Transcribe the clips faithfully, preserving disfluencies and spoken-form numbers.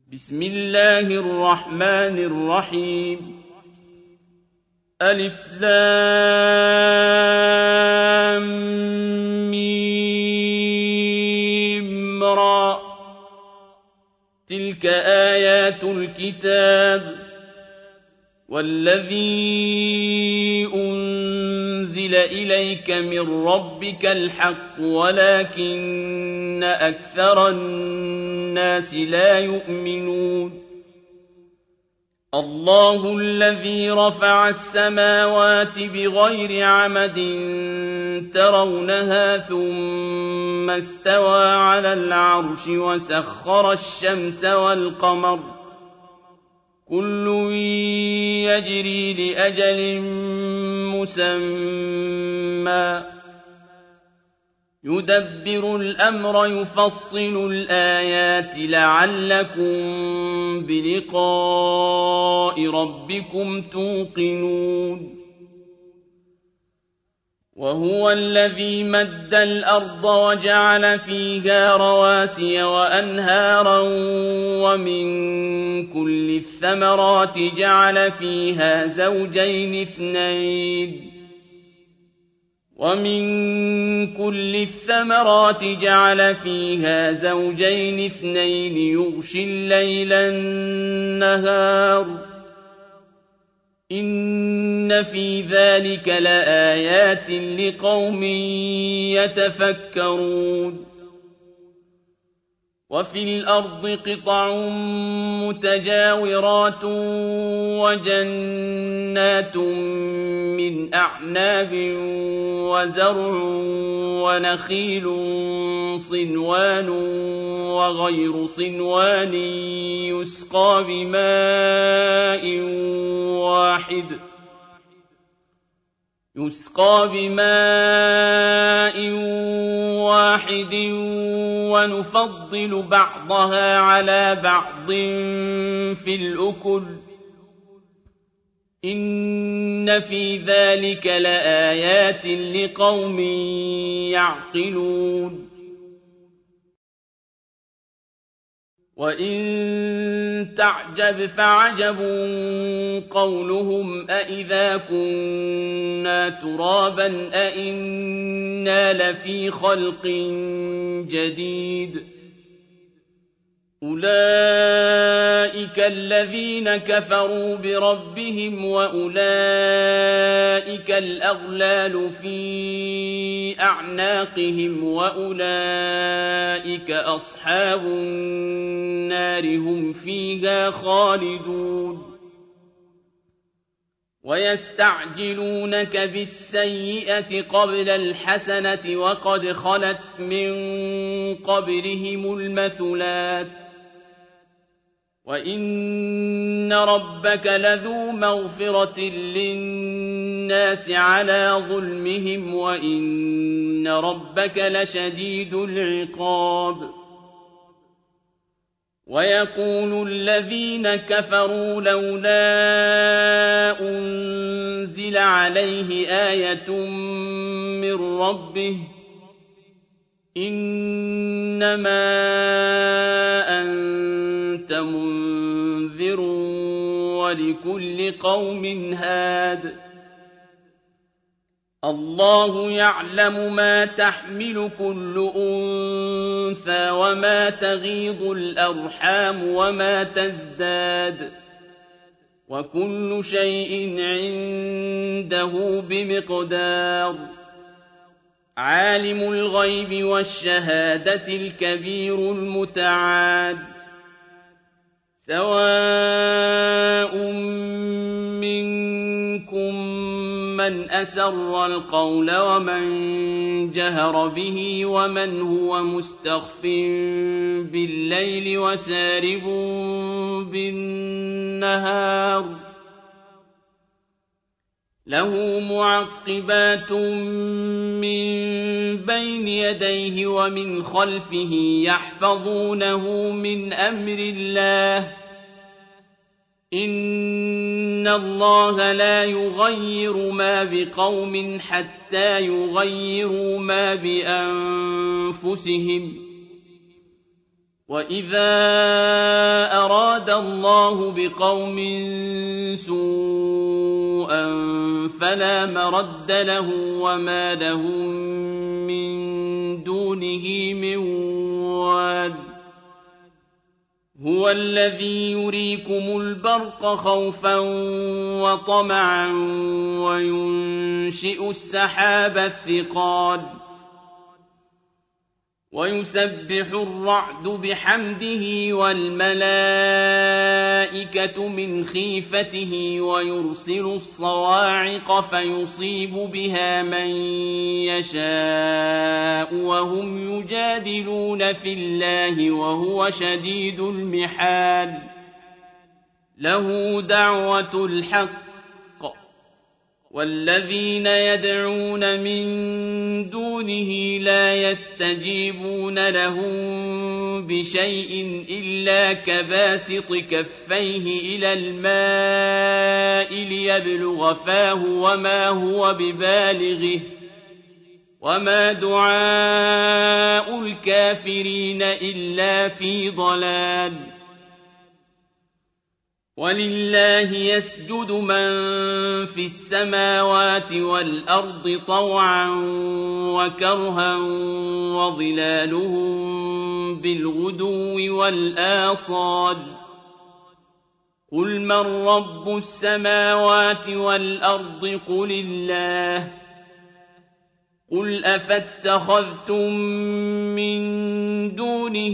بسم الله الرحمن الرحيم ألف لام ميم را تلك آيات الكتاب والذي أنزل إليك من ربك الحق ولكن أكثر الناس لا يؤمنون الله الذي رفع السماوات بغير عمد ترونها ثم استوى على العرش وسخر الشمس والقمر كل يجري لأجل مسمى يدبر الأمر يفصل الآيات لعلكم بلقاء ربكم توقنون وهو الذي مد الأرض وجعل فيها رواسي وأنهارا ومن كل الثمرات جعل فيها زوجين اثنين ومن كل الثمرات جعل فيها زوجين اثنين يغشي الليل النهار إن في ذلك لآيات لقوم يتفكرون وفي الأرض قطع متجاورات وجنات من أعناب وزرع ونخيل صنوان وغير صنوان يسقى بماء واحد يسقى بماء واحد ونفضل بعضها على بعض في الأكل إن في ذلك لآيات لقوم يعقلون وإن تعجب فعجب قولهم أإذا كنا ترابا أإنا لفي خلق جديد أولئك الذين كفروا بربهم وأولئك الأغلال في أعناقهم وأولئك أصحاب النار هم فيها خالدون ويستعجلونك بالسيئة قبل الحسنة وقد خلت من قبلهم المثلات وإن ربك لذو مغفرة للناس على ظلمهم وإن ربك لشديد العقاب ويقول الذين كفروا لولا أنزل عليه آية من ربه إنما أنت منذر ولكل قوم هاد الله يعلم ما تحمل كل أنثى وما تغيض الأرحام وما تزداد وكل شيء عنده بمقدار عالم الغيب والشهادة الكبير المتعال سواء منكم من أسر القول ومن جهر به ومن هو مستخف بالليل وسارب بالنهار له معقبات من بين يديه ومن خلفه يحفظونه من أمر الله إن الله لا يغير ما بقوم حتى يغيروا ما بأنفسهم وإذا أراد أراد الله بقوم سوءا فلا مرد له وما لهم من دونه من واد هو الذي يريكم البرق خوفا وطمعا وينشئ السحاب الثقال ويسبح الرعد بحمده والملائكة من خيفته ويرسل الصواعق فيصيب بها من يشاء وهم يجادلون في الله وهو شديد المحال له دعوة الحق والذين يدعون من دونه لا يستجيبون لهم بشيء إلا كباسط كفيه إلى الماء ليبلغ فاه وما هو ببالغه وما دعاء الكافرين إلا في ضلال ولله يسجد من في السماوات والأرض طوعا وكرها وظلالهم بالغدو والآصال قل من رب السماوات والأرض قل الله قل أفاتخذتم من دونه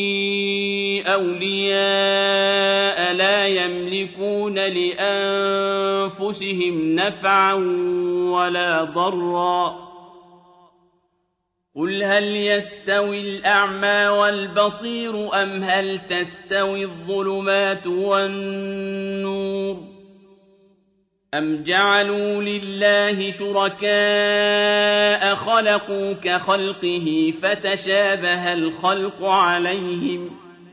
أولياء لا يملكون لأنفسهم نفعا ولا ضرا قل هل يستوي الأعمى والبصير أم هل تستوي الظلمات والنور أم جعلوا لله شركاء خلقوا كخلقه فتشابه الخلق عليهم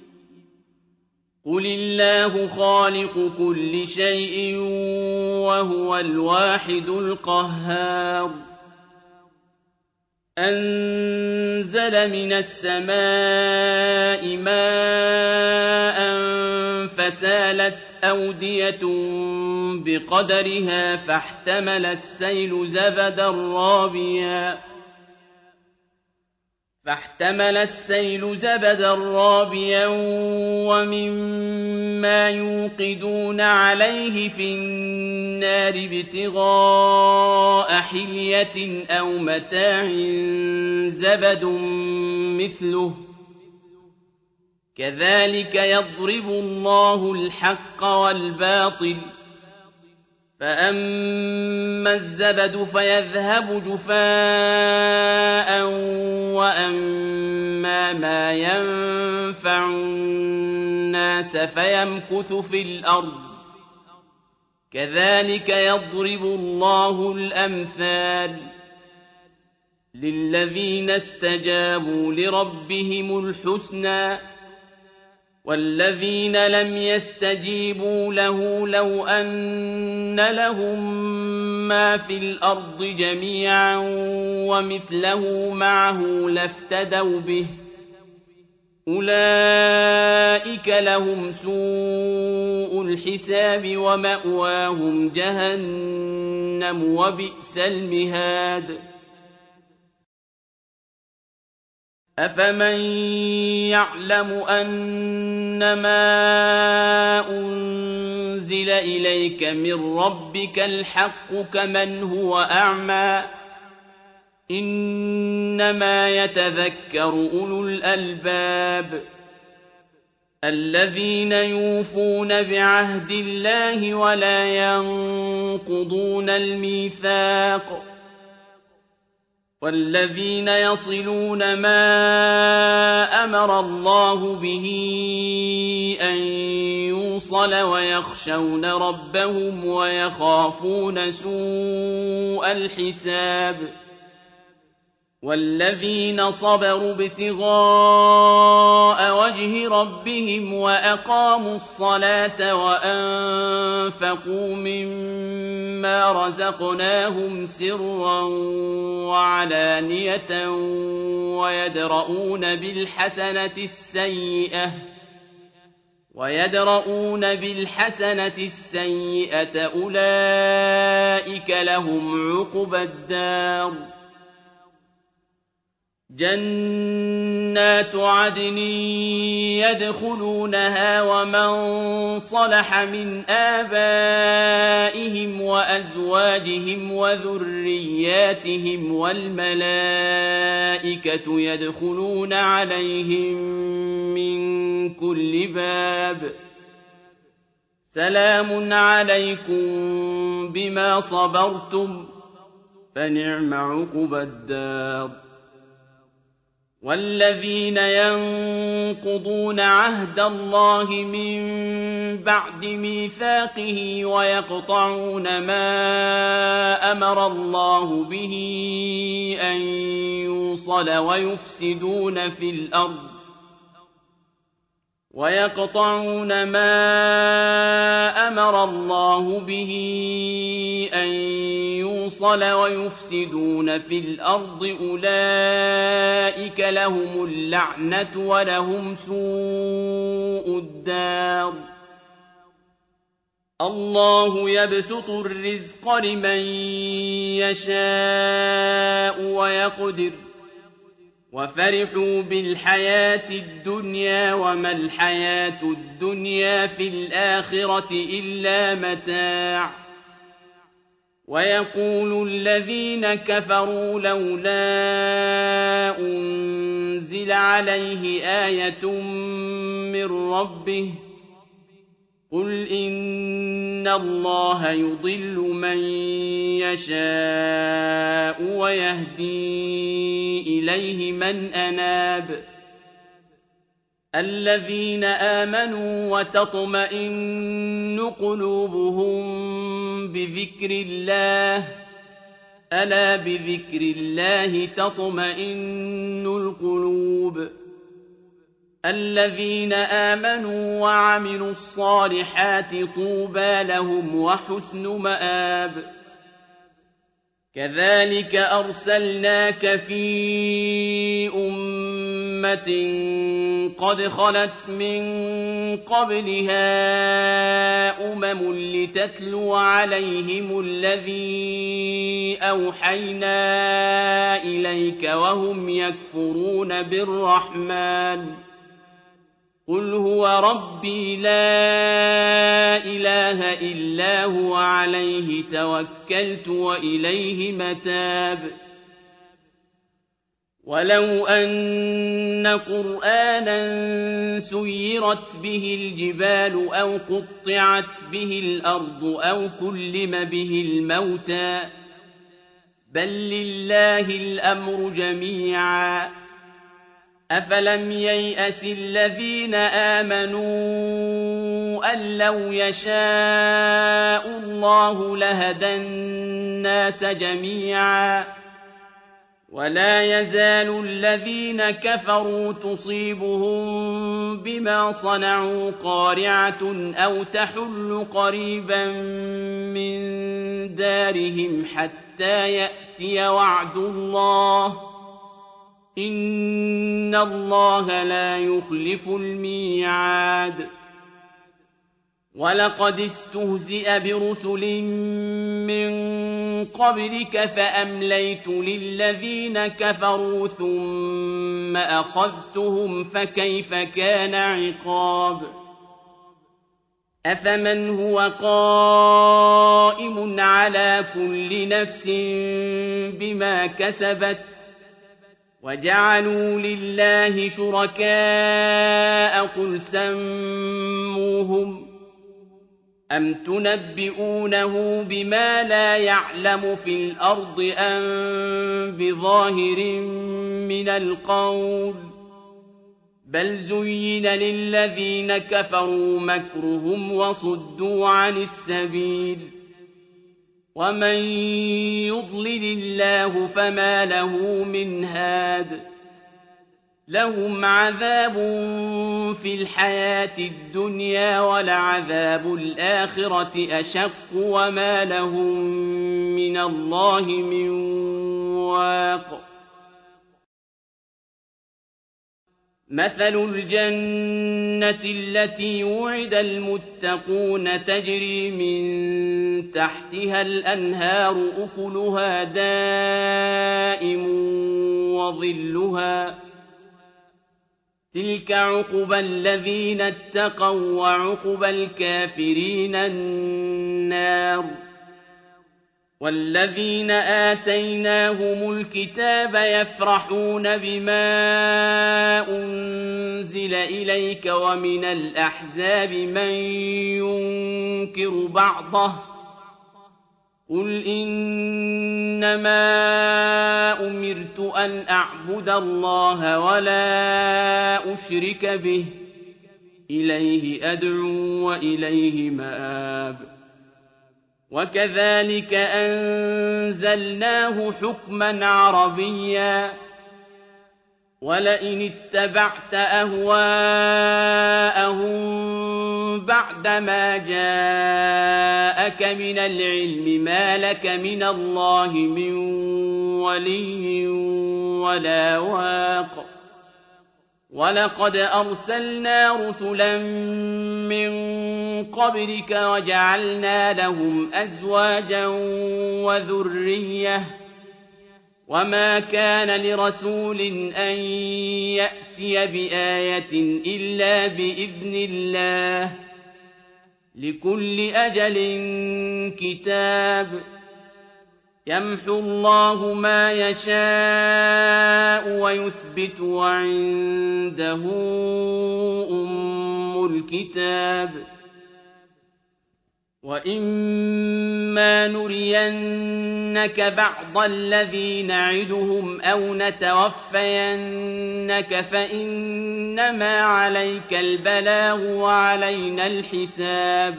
قل الله خالق كل شيء وهو الواحد القهار أنزل من السماء ماء فسالت أودية بقدرها فاحتمل السيل زبدا رابيا فاحتمل السيل زبدا رابيا ومما يوقدون عليه في النار ابتغاء حلية أو متاع زبد مثله كذلك يضرب الله الحق والباطل فأما الزبد فيذهب جفاء وأما ما ينفع الناس فيمكث في الأرض كذلك يضرب الله الأمثال للذين استجابوا لربهم الحسنى والذين لم يستجيبوا له لو أن لهم ما في الأرض جميعا ومثله معه لافتدوا به أولئك لهم سوء الحساب ومأواهم جهنم وبئس المهاد أفمن يعلم أنما أنزل إليك من ربك الحق كمن هو أعمى إنما يتذكر أولو الألباب الذين يوفون بعهد الله ولا ينقضون الميثاق والذين يصلون ما أمر الله به أن يوصل ويخشون ربهم ويخافون سوء الحساب والذين صبروا ابتغاء وجه ربهم وأقاموا الصلاة وأنفقوا مما رزقناهم سرا وعلانية ويدرؤون بالحسنة السيئة ويدرؤون بالحسنة السيئة أولئك لهم عقبى الدار جنات عدن يدخلونها ومن صلح من آبائهم وأزواجهم وذرياتهم والملائكة يدخلون عليهم من كل باب سلام عليكم بما صبرتم فنعم عقبى الدار والذين ينقضون عهد الله من بعد ميثاقه ويقطعون ما أمر الله به أن يوصل ويفسدون في الأرض ويقطعون ما أمر الله به أن يوصل ويفسدون في الأرض أولئك لهم اللعنة ولهم سوء الدار الله يبسط الرزق لمن يشاء ويقدر وفرحوا بالحياة الدنيا وما الحياة الدنيا في الآخرة إلا متاع ويقول الذين كفروا لولا أنزل عليه آية من ربه قل إن الله يضل من يشاء ويهدي إليه من أناب الذين آمنوا وتطمئن قلوبهم بذكر الله ألا بذكر الله تطمئن القلوب الذين آمنوا وعملوا الصالحات طوبى لهم وحسن مآب كذلك أرسلناك في أمة قد خلت من قبلها أمم لتتلو عليهم الذي أوحينا إليك وهم يكفرون بالرحمن قل هو ربي لا إله إلا هو عليه توكلت وإليه متاب ولو أن قرآنا سيرت به الجبال أو قطعت به الأرض أو كلم به الموتى بل لله الأمر جميعا أفلم ييأس الذين آمنوا أن لو يشاء الله لهدى الناس جميعا ولا يزال الذين كفروا تصيبهم بما صنعوا قارعة أو تحل قريبا من دارهم حتى يأتي وعد الله إن الله لا يخلف الميعاد ولقد استهزئ برسل من قبلك فأمليت للذين كفروا ثم أخذتهم فكيف كان عقاب أفمن هو قائم على كل نفس بما كسبت وجعلوا لله شركاء قل سموهم أم تنبئونه بما لا يعلم في الأرض أم بظاهر من القول بل زين للذين كفروا مكرهم وصدوا عن السبيل ومن يضلل الله فما له من هاد لهم عذاب في الحياة الدنيا ولعذاب الآخرة أشق وما لهم من الله من واق مثل الجنة التي وعد المتقون تجري من تحتها الأنهار أكلها دائم وظلها تلك عقبى الذين اتقوا وعقبى الكافرين النار والذين آتيناهم الكتاب يفرحون بما أنزل إليك ومن الأحزاب من ينكر بعضه قل إنما أمرت أن أعبد الله ولا أشرك به إليه أدعو وإليه مآب وكذلك أنزلناه حكما عربيا ولئن اتبعت أهواءهم بعدما جاءك من العلم ما لك من الله من ولي ولا واق ولقد أرسلنا رسلا من قبلك وجعلنا لهم أزواجا وذرية وما كان لرسول أن يأتي بآية إلا بإذن الله لكل أجل كتاب يمحو الله ما يشاء ويثبت وعنده أم الكتاب وإما نرينك بعض الذي نعدهم أو نتوفينك فإنما عليك البلاغ وعلينا الحساب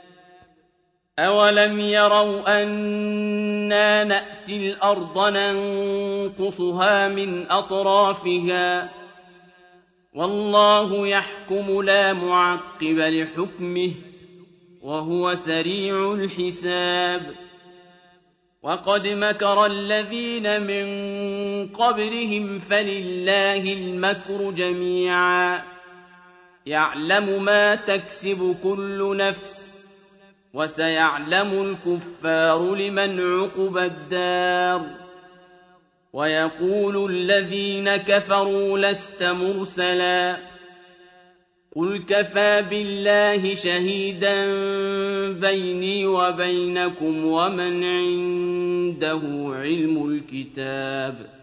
أولم يروا أنا نأتي الأرض ننقصها من أطرافها والله يحكم لا معقب لحكمه وهو سريع الحساب وقد مكر الذين من قبلهم فلله المكر جميعا يعلم ما تكسب كل نفس وسيعلم الكفار لمن عقبى الدار ويقول الذين كفروا لست مرسلا قل كفى بالله شهيدا بيني وبينكم ومن عنده علم الكتاب